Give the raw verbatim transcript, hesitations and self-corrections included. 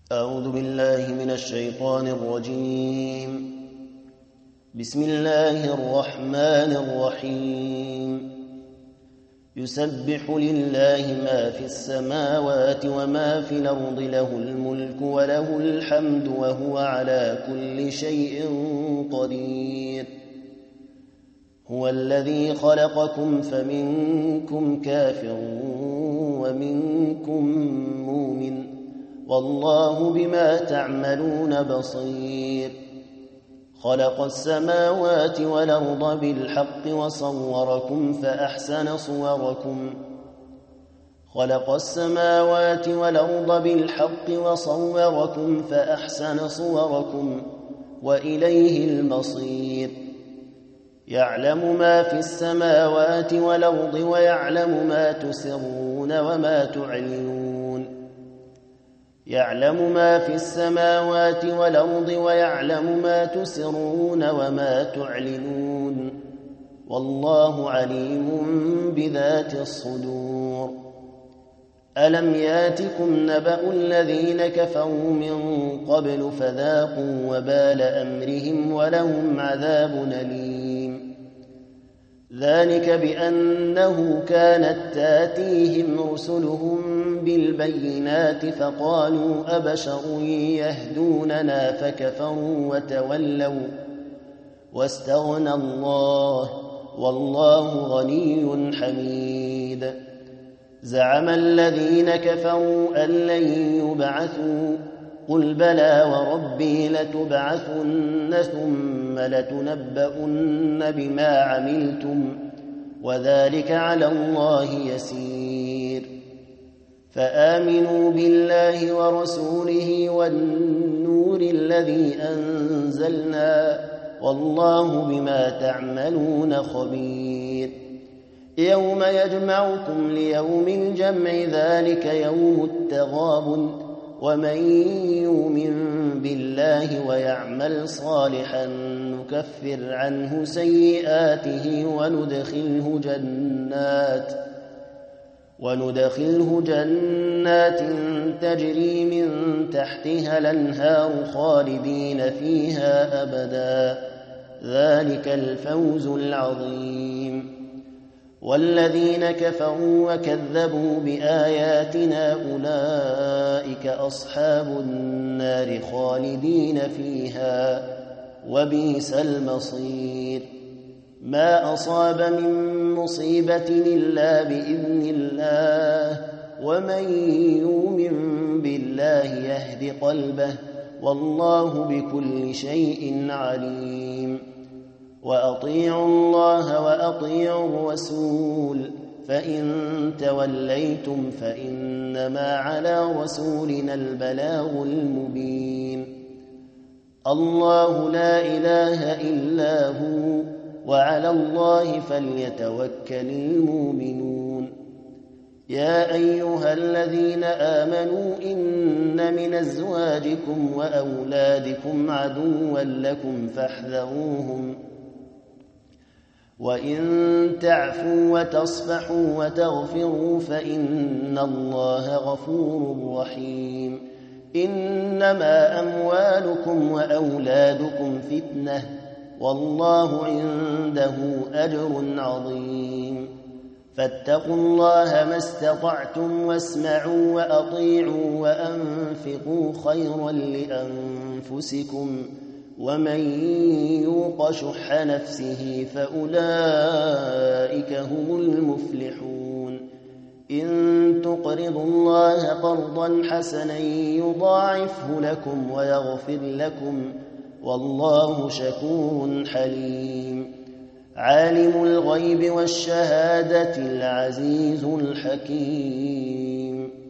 أعوذ بالله من الشيطان الرجيم. بسم الله الرحمن الرحيم. يسبح لله ما في السماوات وما في الأرض، له الملك وله الحمد وهو على كل شيء قدير. هو الذي خلقكم فمنكم كافر ومنكم مؤمن، والله بما تعملون بصير. خلق السماوات والأرض بالحق وصوركم فأحسن صوركم خلق السماوات والأرض بالحق وصوركم فأحسن صوركم وإليه المصير. يعلم ما في السماوات والأرض ويعلم ما تسرون وما تعلنون. يعلم ما في السماوات والأرض ويعلم ما تسرون وما تعلنون، والله عليم بذات الصدور. ألم ياتكم نبأ الذين كفروا من قبل فذاقوا وبال أمرهم ولهم عذاب أليم. ذلك بأنه كانت تاتيهم رسلهم بالبينات فقالوا أبشر يهدوننا فكفروا وتولوا واستغنى الله والله غني حميد. زعم الذين كفروا أن لن يبعثوا، قل بلى وربي لتبعثن ثم لتنبؤن بما عملتم وذلك على الله يسير. فآمنوا بالله ورسوله والنور الذي أنزلنا، والله بما تعملون خبير. يوم يجمعكم ليوم الجمع، ذلك يوم التغابن، ومن يؤمن بالله ويعمل صالحا نكفر عنه سيئاته وندخله جنات وندخله جنات تجري من تحتها الأنهار خالدين فيها أبدا، ذلك الفوز العظيم. والذين كفروا وكذبوا بآياتنا أولئك أصحاب النار خالدين فيها وبئس المصير. ما أصاب من مصيبة إلا بإذن الله، ومن يؤمن بالله يهد قلبه، والله بكل شيء عليم. وأطيعوا الله وأطيعوا الرسول، فإن توليتم فإنما على رسولنا البلاغ المبين. الله لا إله إلا هو، وعلى الله فليتوكل المؤمنون. يا أيها الذين آمنوا إن من أزواجكم وأولادكم عدوا لكم فاحذروهم، وإن تعفوا وتصفحوا وتغفروا فإن الله غفور رحيم. إنما أموالكم وأولادكم فتنة، والله عنده أجر عظيم. فاتقوا الله ما استطعتم واسمعوا وأطيعوا وأنفقوا خيرا لأنفسكم، ومن يوق شح نفسه فأولئك هم المفلحون. إن تقرضوا الله قرضا حسنا يضاعفه لكم ويغفر لكم، والله شكور حليم. عالم الغيب والشهادة العزيز الحكيم.